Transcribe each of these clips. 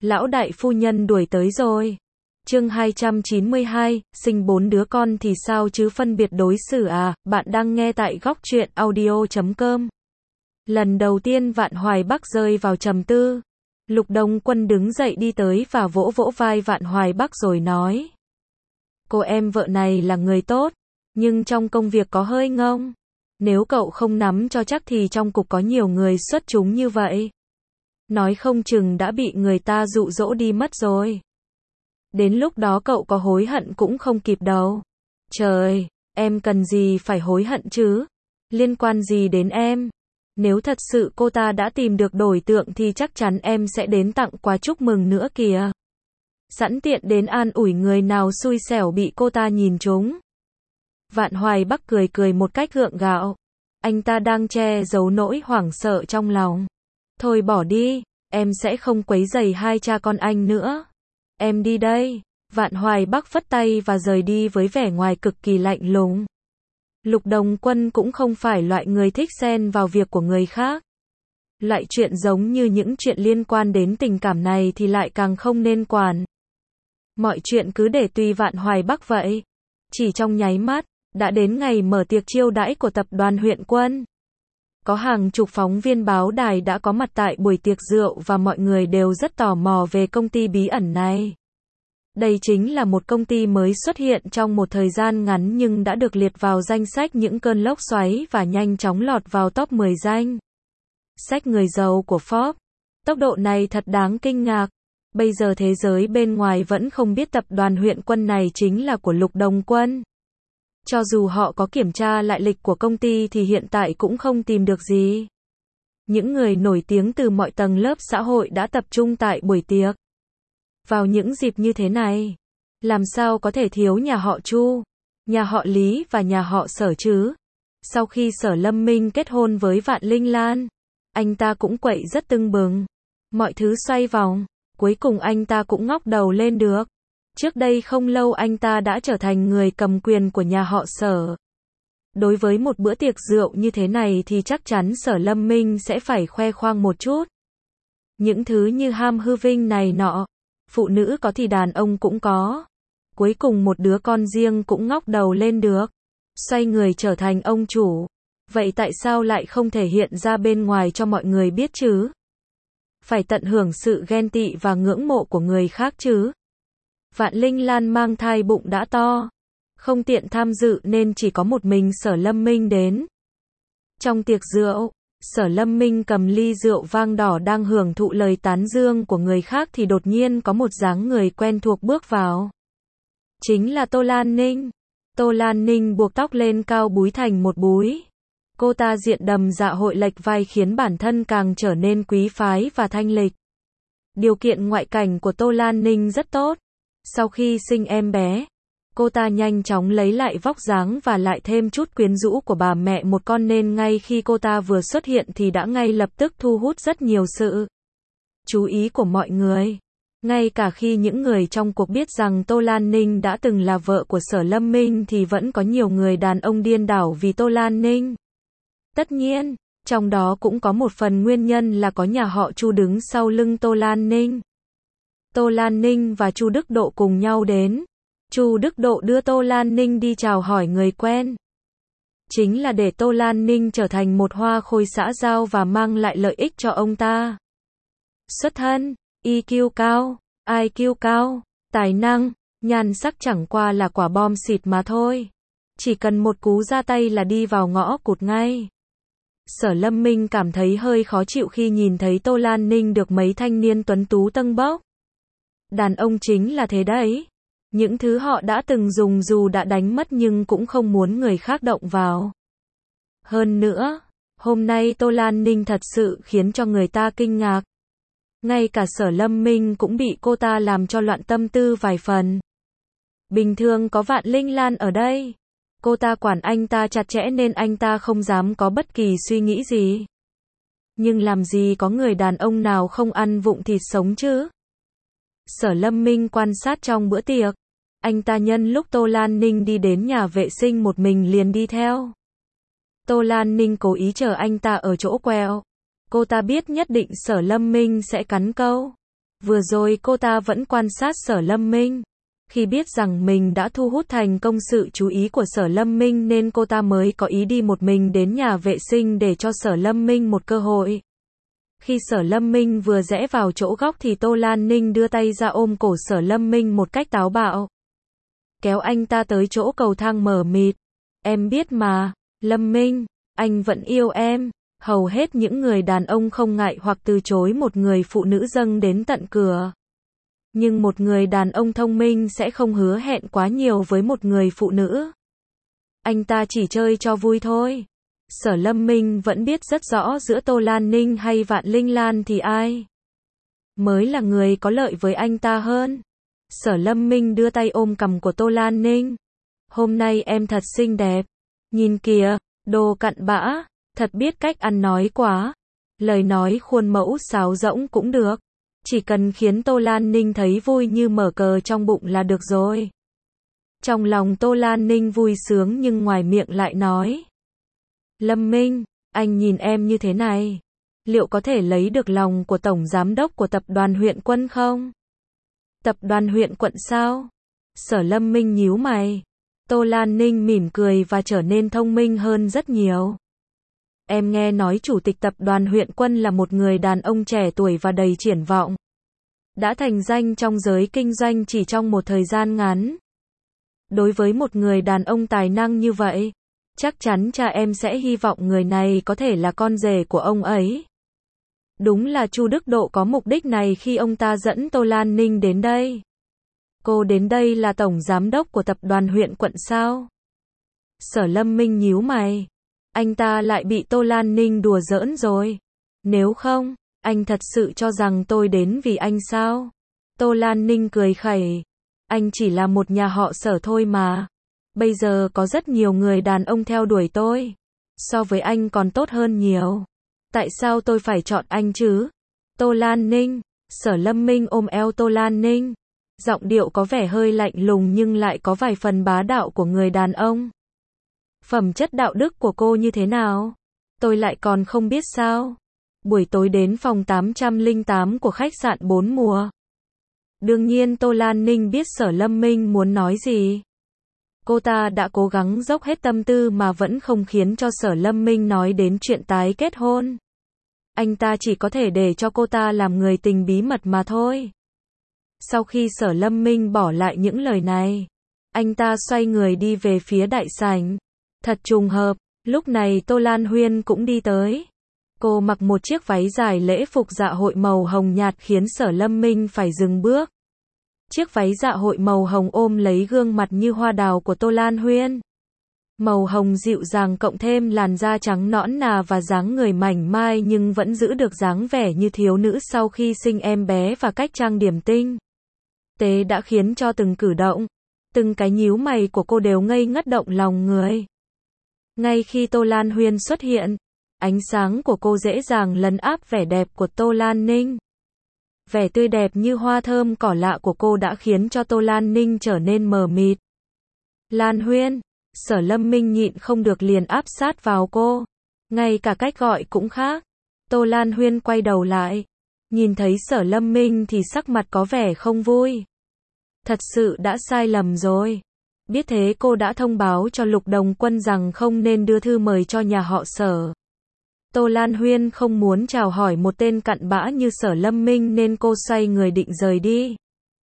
Lão đại phu nhân đuổi tới rồi. Chương 292, sinh 4 đứa con thì sao chứ phân biệt đối xử à, bạn đang nghe tại góc truyện audio.com. Lần đầu tiên Vạn Hoài Bắc rơi vào trầm tư. Lục Đông Quân đứng dậy đi tới và vỗ vỗ vai Vạn Hoài Bắc rồi nói. Cô em vợ này là người tốt, nhưng trong công việc có hơi ngông. Nếu cậu không nắm cho chắc thì trong cục có nhiều người xuất chúng như vậy. Nói không chừng đã bị người ta dụ dỗ đi mất rồi. Đến lúc đó cậu có hối hận cũng không kịp đâu. Trời, em cần gì phải hối hận chứ? Liên quan gì đến em? Nếu thật sự cô ta đã tìm được đối tượng thì chắc chắn em sẽ đến tặng quà chúc mừng nữa kìa. Sẵn tiện đến an ủi người nào xui xẻo bị cô ta nhìn trúng. Vạn Hoài Bắc cười cười một cách gượng gạo. Anh ta đang che giấu nỗi hoảng sợ trong lòng. Thôi bỏ đi, em sẽ không quấy rầy hai cha con anh nữa. Em đi đây. Vạn Hoài Bắc phất tay và rời đi với vẻ ngoài cực kỳ lạnh lùng. Lục Đồng Quân cũng không phải loại người thích xen vào việc của người khác. Loại chuyện giống như những chuyện liên quan đến tình cảm này thì lại càng không nên quản. Mọi chuyện cứ để tùy Vạn Hoài Bắc vậy. Chỉ trong nháy mắt, đã đến ngày mở tiệc chiêu đãi của tập đoàn Huyện Quân. Có hàng chục phóng viên báo đài đã có mặt tại buổi tiệc rượu và mọi người đều rất tò mò về công ty bí ẩn này. Đây chính là một công ty mới xuất hiện trong một thời gian ngắn nhưng đã được liệt vào danh sách những cơn lốc xoáy và nhanh chóng lọt vào top 10 danh sách người giàu của Forbes. Tốc độ này thật đáng kinh ngạc. Bây giờ thế giới bên ngoài vẫn không biết tập đoàn Huyện Quân này chính là của Lục Đồng Quân. Cho dù họ có kiểm tra lại lịch của công ty thì hiện tại cũng không tìm được gì. Những người nổi tiếng từ mọi tầng lớp xã hội đã tập trung tại buổi tiệc. Vào những dịp như thế này, làm sao có thể thiếu nhà họ Chu, nhà họ Lý và nhà họ Sở chứ? Sau khi Sở Lâm Minh kết hôn với Vạn Linh Lan, anh ta cũng quậy rất tưng bừng. Mọi thứ xoay vòng, cuối cùng anh ta cũng ngóc đầu lên được. Trước đây không lâu anh ta đã trở thành người cầm quyền của nhà họ Sở. Đối với một bữa tiệc rượu như thế này thì chắc chắn Sở Lâm Minh sẽ phải khoe khoang một chút. Những thứ như ham hư vinh này nọ, phụ nữ có thì đàn ông cũng có. Cuối cùng một đứa con riêng cũng ngóc đầu lên được. Xoay người trở thành ông chủ. Vậy tại sao lại không thể hiện ra bên ngoài cho mọi người biết chứ? Phải tận hưởng sự ghen tị và ngưỡng mộ của người khác chứ? Vạn Linh Lan mang thai bụng đã to, không tiện tham dự nên chỉ có một mình Sở Lâm Minh đến. Trong tiệc rượu, Sở Lâm Minh cầm ly rượu vang đỏ đang hưởng thụ lời tán dương của người khác thì đột nhiên có một dáng người quen thuộc bước vào. Chính là Tô Lan Ninh. Tô Lan Ninh buộc tóc lên cao búi thành một búi. Cô ta diện đầm dạ hội lệch vai khiến bản thân càng trở nên quý phái và thanh lịch. Điều kiện ngoại cảnh của Tô Lan Ninh rất tốt. Sau khi sinh em bé, cô ta nhanh chóng lấy lại vóc dáng và lại thêm chút quyến rũ của bà mẹ một con nên ngay khi cô ta vừa xuất hiện thì đã ngay lập tức thu hút rất nhiều sự chú ý của mọi người. Ngay cả khi những người trong cuộc biết rằng Tô Lan Ninh đã từng là vợ của Sở Lâm Minh thì vẫn có nhiều người đàn ông điên đảo vì Tô Lan Ninh. Tất nhiên, trong đó cũng có một phần nguyên nhân là có nhà họ Chu đứng sau lưng Tô Lan Ninh. Tô Lan Ninh và Chu Đức Độ cùng nhau đến. Chu Đức Độ đưa Tô Lan Ninh đi chào hỏi người quen. Chính là để Tô Lan Ninh trở thành một hoa khôi xã giao và mang lại lợi ích cho ông ta. Xuất thân, EQ cao, IQ cao, tài năng, nhan sắc chẳng qua là quả bom xịt mà thôi. Chỉ cần một cú ra tay là đi vào ngõ cụt ngay. Sở Lâm Minh cảm thấy hơi khó chịu khi nhìn thấy Tô Lan Ninh được mấy thanh niên tuấn tú tâng bốc. Đàn ông chính là thế đấy. Những thứ họ đã từng dùng dù đã đánh mất nhưng cũng không muốn người khác động vào. Hơn nữa, hôm nay Tô Lan Ninh thật sự khiến cho người ta kinh ngạc. Ngay cả Sở Lâm Minh cũng bị cô ta làm cho loạn tâm tư vài phần. Bình thường có Vạn Linh Lan ở đây, cô ta quản anh ta chặt chẽ nên anh ta không dám có bất kỳ suy nghĩ gì. Nhưng làm gì có người đàn ông nào không ăn vụng thịt sống chứ? Sở Lâm Minh quan sát trong bữa tiệc. Anh ta nhân lúc Tô Lan Ninh đi đến nhà vệ sinh một mình liền đi theo. Tô Lan Ninh cố ý chờ anh ta ở chỗ quẹo. Cô ta biết nhất định Sở Lâm Minh sẽ cắn câu. Vừa rồi cô ta vẫn quan sát Sở Lâm Minh. Khi biết rằng mình đã thu hút thành công sự chú ý của Sở Lâm Minh nên cô ta mới có ý đi một mình đến nhà vệ sinh để cho Sở Lâm Minh một cơ hội. Khi Sở Lâm Minh vừa rẽ vào chỗ góc thì Tô Lan Ninh đưa tay ra ôm cổ Sở Lâm Minh một cách táo bạo. Kéo anh ta tới chỗ cầu thang mờ mịt. Em biết mà, Lâm Minh, anh vẫn yêu em. Hầu hết những người đàn ông không ngại hoặc từ chối một người phụ nữ dâng đến tận cửa. Nhưng một người đàn ông thông minh sẽ không hứa hẹn quá nhiều với một người phụ nữ. Anh ta chỉ chơi cho vui thôi. Sở Lâm Minh vẫn biết rất rõ giữa Tô Lan Ninh hay Vạn Linh Lan thì ai mới là người có lợi với anh ta hơn. Sở Lâm Minh đưa tay ôm cằm của Tô Lan Ninh. Hôm nay em thật xinh đẹp. Nhìn kìa, đồ cặn bã, thật biết cách ăn nói quá. Lời nói khuôn mẫu sáo rỗng cũng được. Chỉ cần khiến Tô Lan Ninh thấy vui như mở cờ trong bụng là được rồi. Trong lòng Tô Lan Ninh vui sướng nhưng ngoài miệng lại nói. Lâm Minh, anh nhìn em như thế này. Liệu có thể lấy được lòng của Tổng Giám đốc của Tập đoàn Huyện Quân không? Tập đoàn Huyện Quận sao? Sở Lâm Minh nhíu mày. Tô Lan Ninh mỉm cười và trở nên thông minh hơn rất nhiều. Em nghe nói Chủ tịch Tập đoàn Huyện Quân là một người đàn ông trẻ tuổi và đầy triển vọng. Đã thành danh trong giới kinh doanh chỉ trong một thời gian ngắn. Đối với một người đàn ông tài năng như vậy, chắc chắn cha em sẽ hy vọng người này có thể là con rể của ông ấy. Đúng là Chu Đức Độ có mục đích này khi ông ta dẫn Tô Lan Ninh đến đây. Cô đến đây là Tổng Giám đốc của Tập đoàn Huyện Quận sao? Sở Lâm Minh nhíu mày. Anh ta lại bị Tô Lan Ninh đùa giỡn rồi. Nếu không, anh thật sự cho rằng tôi đến vì anh sao? Tô Lan Ninh cười khẩy. Anh chỉ là một nhà họ Sở thôi mà. Bây giờ có rất nhiều người đàn ông theo đuổi tôi. So với anh còn tốt hơn nhiều. Tại sao tôi phải chọn anh chứ? Tô Lan Ninh. Sở Lâm Minh ôm eo Tô Lan Ninh. Giọng điệu có vẻ hơi lạnh lùng nhưng lại có vài phần bá đạo của người đàn ông. Phẩm chất đạo đức của cô như thế nào? Tôi lại còn không biết sao? Buổi tối đến phòng 808 của khách sạn 4 mùa. Đương nhiên Tô Lan Ninh biết Sở Lâm Minh muốn nói gì. Cô ta đã cố gắng dốc hết tâm tư mà vẫn không khiến cho Sở Lâm Minh nói đến chuyện tái kết hôn. Anh ta chỉ có thể để cho cô ta làm người tình bí mật mà thôi. Sau khi Sở Lâm Minh bỏ lại những lời này, anh ta xoay người đi về phía đại sảnh. Thật trùng hợp, lúc này Tô Lan Huyên cũng đi tới. Cô mặc một chiếc váy dài lễ phục dạ hội màu hồng nhạt khiến Sở Lâm Minh phải dừng bước. Chiếc váy dạ hội màu hồng ôm lấy gương mặt như hoa đào của Tô Lan Huyên. Màu hồng dịu dàng cộng thêm làn da trắng nõn nà và dáng người mảnh mai nhưng vẫn giữ được dáng vẻ như thiếu nữ sau khi sinh em bé và cách trang điểm tinh tế đã khiến cho từng cử động, từng cái nhíu mày của cô đều ngây ngất động lòng người. Ngay khi Tô Lan Huyên xuất hiện, ánh sáng của cô dễ dàng lấn áp vẻ đẹp của Tô Lan Ninh. Vẻ tươi đẹp như hoa thơm cỏ lạ của cô đã khiến cho Tô Lan Ninh trở nên mờ mịt. Lan Huyên, Sở Lâm Minh nhịn không được liền áp sát vào cô. Ngay cả cách gọi cũng khác. Tô Lan Huyên quay đầu lại. Nhìn thấy Sở Lâm Minh thì sắc mặt có vẻ không vui. Thật sự đã sai lầm rồi. Biết thế cô đã thông báo cho Lục Đồng Quân rằng không nên đưa thư mời cho nhà họ Sở. Tô Lan Huyên không muốn chào hỏi một tên cặn bã như Sở Lâm Minh nên cô xoay người định rời đi.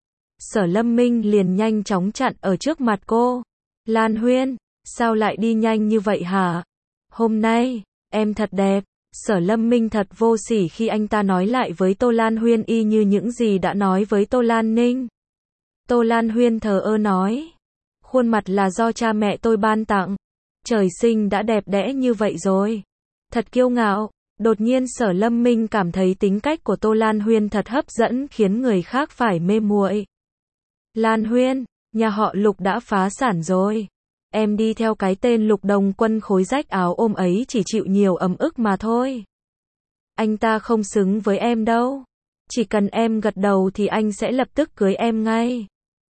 Sở Lâm Minh liền nhanh chóng chặn ở trước mặt cô. Lan Huyên, sao lại đi nhanh như vậy hả? Hôm nay, em thật đẹp. Sở Lâm Minh thật vô sỉ khi anh ta nói lại với Tô Lan Huyên y như những gì đã nói với Tô Lan Ninh. Tô Lan Huyên thờ ơ nói. Khuôn mặt là do cha mẹ tôi ban tặng. Trời sinh đã đẹp đẽ như vậy rồi. Thật kiêu ngạo. Đột nhiên Sở Lâm Minh cảm thấy tính cách của Tô Lan Huyên thật hấp dẫn khiến người khác phải mê muội. Lan Huyên, nhà họ Lục đã phá sản rồi. Em đi theo cái tên Lục Đồng Quân khối rách áo ôm ấy chỉ chịu nhiều ấm ức mà thôi. Anh ta không xứng với em đâu. Chỉ cần em gật đầu thì anh sẽ lập tức cưới em ngay.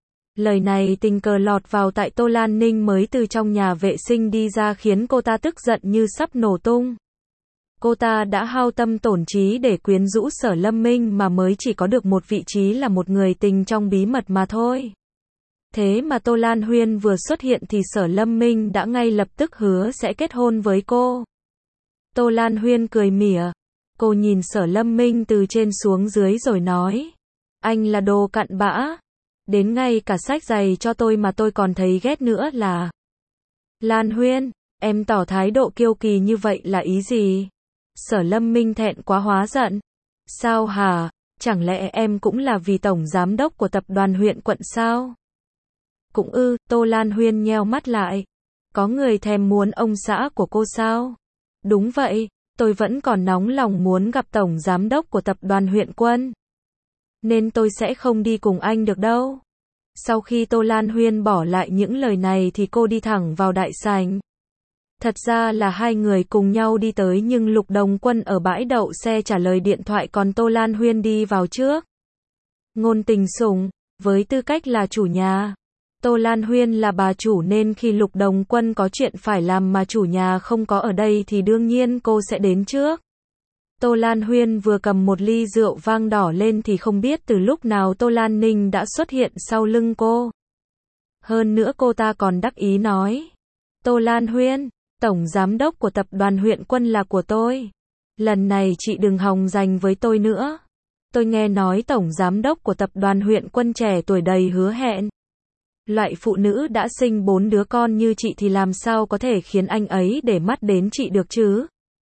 Lời này tình cờ lọt vào tại Tô Lan Ninh mới từ trong nhà vệ sinh đi ra khiến cô ta tức giận như sắp nổ tung. Cô ta đã hao tâm tổn trí để quyến rũ Sở Lâm Minh mà mới chỉ có được một vị trí là một người tình trong bí mật mà thôi. Thế mà Tô Lan Huyên vừa xuất hiện thì Sở Lâm Minh đã ngay lập tức hứa sẽ kết hôn với cô. Tô Lan Huyên cười mỉa. Cô nhìn Sở Lâm Minh từ trên xuống dưới rồi nói. Anh là đồ cặn bã. Đến ngay cả xách giày cho tôi mà tôi còn thấy ghét nữa là. Lan Huyên, em tỏ thái độ kiêu kỳ như vậy là ý gì? Sở Lâm Minh thẹn quá hóa giận. Sao hả? Chẳng lẽ em cũng là vì tổng giám đốc của tập đoàn huyện quận sao? Cũng Tô Lan Huyên nheo mắt lại. Có người thèm muốn ông xã của cô sao? Đúng vậy, tôi vẫn còn nóng lòng muốn gặp tổng giám đốc của tập đoàn huyện quân. Nên tôi sẽ không đi cùng anh được đâu. Sau khi Tô Lan Huyên bỏ lại những lời này thì cô đi thẳng vào đại sảnh. Thật ra là hai người cùng nhau đi tới nhưng Lục Đồng Quân ở bãi đậu xe trả lời điện thoại còn Tô Lan Huyên đi vào trước. Ngôn Tình Sủng, với tư cách là chủ nhà, Tô Lan Huyên là bà chủ nên khi Lục Đồng Quân có chuyện phải làm mà chủ nhà không có ở đây thì đương nhiên cô sẽ đến trước. Tô Lan Huyên vừa cầm một ly rượu vang đỏ lên thì không biết từ lúc nào Tô Lan Ninh đã xuất hiện sau lưng cô. Hơn nữa cô ta còn đắc ý nói. Tô Lan Huyên, tổng giám đốc của tập đoàn huyện quân là của tôi. Lần này chị đừng hòng giành với tôi nữa. Tôi nghe nói tổng giám đốc của tập đoàn huyện quân trẻ tuổi đầy hứa hẹn. Loại phụ nữ đã sinh 4 đứa con như chị thì làm sao có thể khiến anh ấy để mắt đến chị được chứ?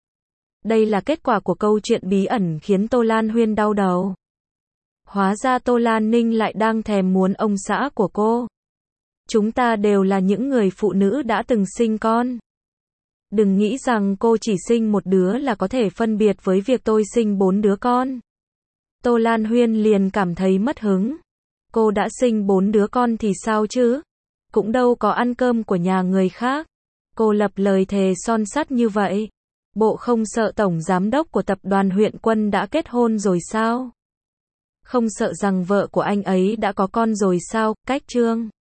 Đây là kết quả của câu chuyện bí ẩn khiến Tô Lan Huyên đau đầu. Hóa ra Tô Lan Ninh lại đang thèm muốn ông xã của cô. Chúng ta đều là những người phụ nữ đã từng sinh con. Đừng nghĩ rằng cô chỉ sinh một đứa là có thể phân biệt với việc tôi sinh 4 đứa con. Tô Lan Huyên liền cảm thấy mất hứng. Cô đã sinh 4 đứa con thì sao chứ? Cũng đâu có ăn cơm của nhà người khác. Cô lập lời thề son sắt như vậy. Bộ không sợ tổng giám đốc của tập đoàn huyện quân đã kết hôn rồi sao? Không sợ rằng vợ của anh ấy đã có con rồi sao? Cách chương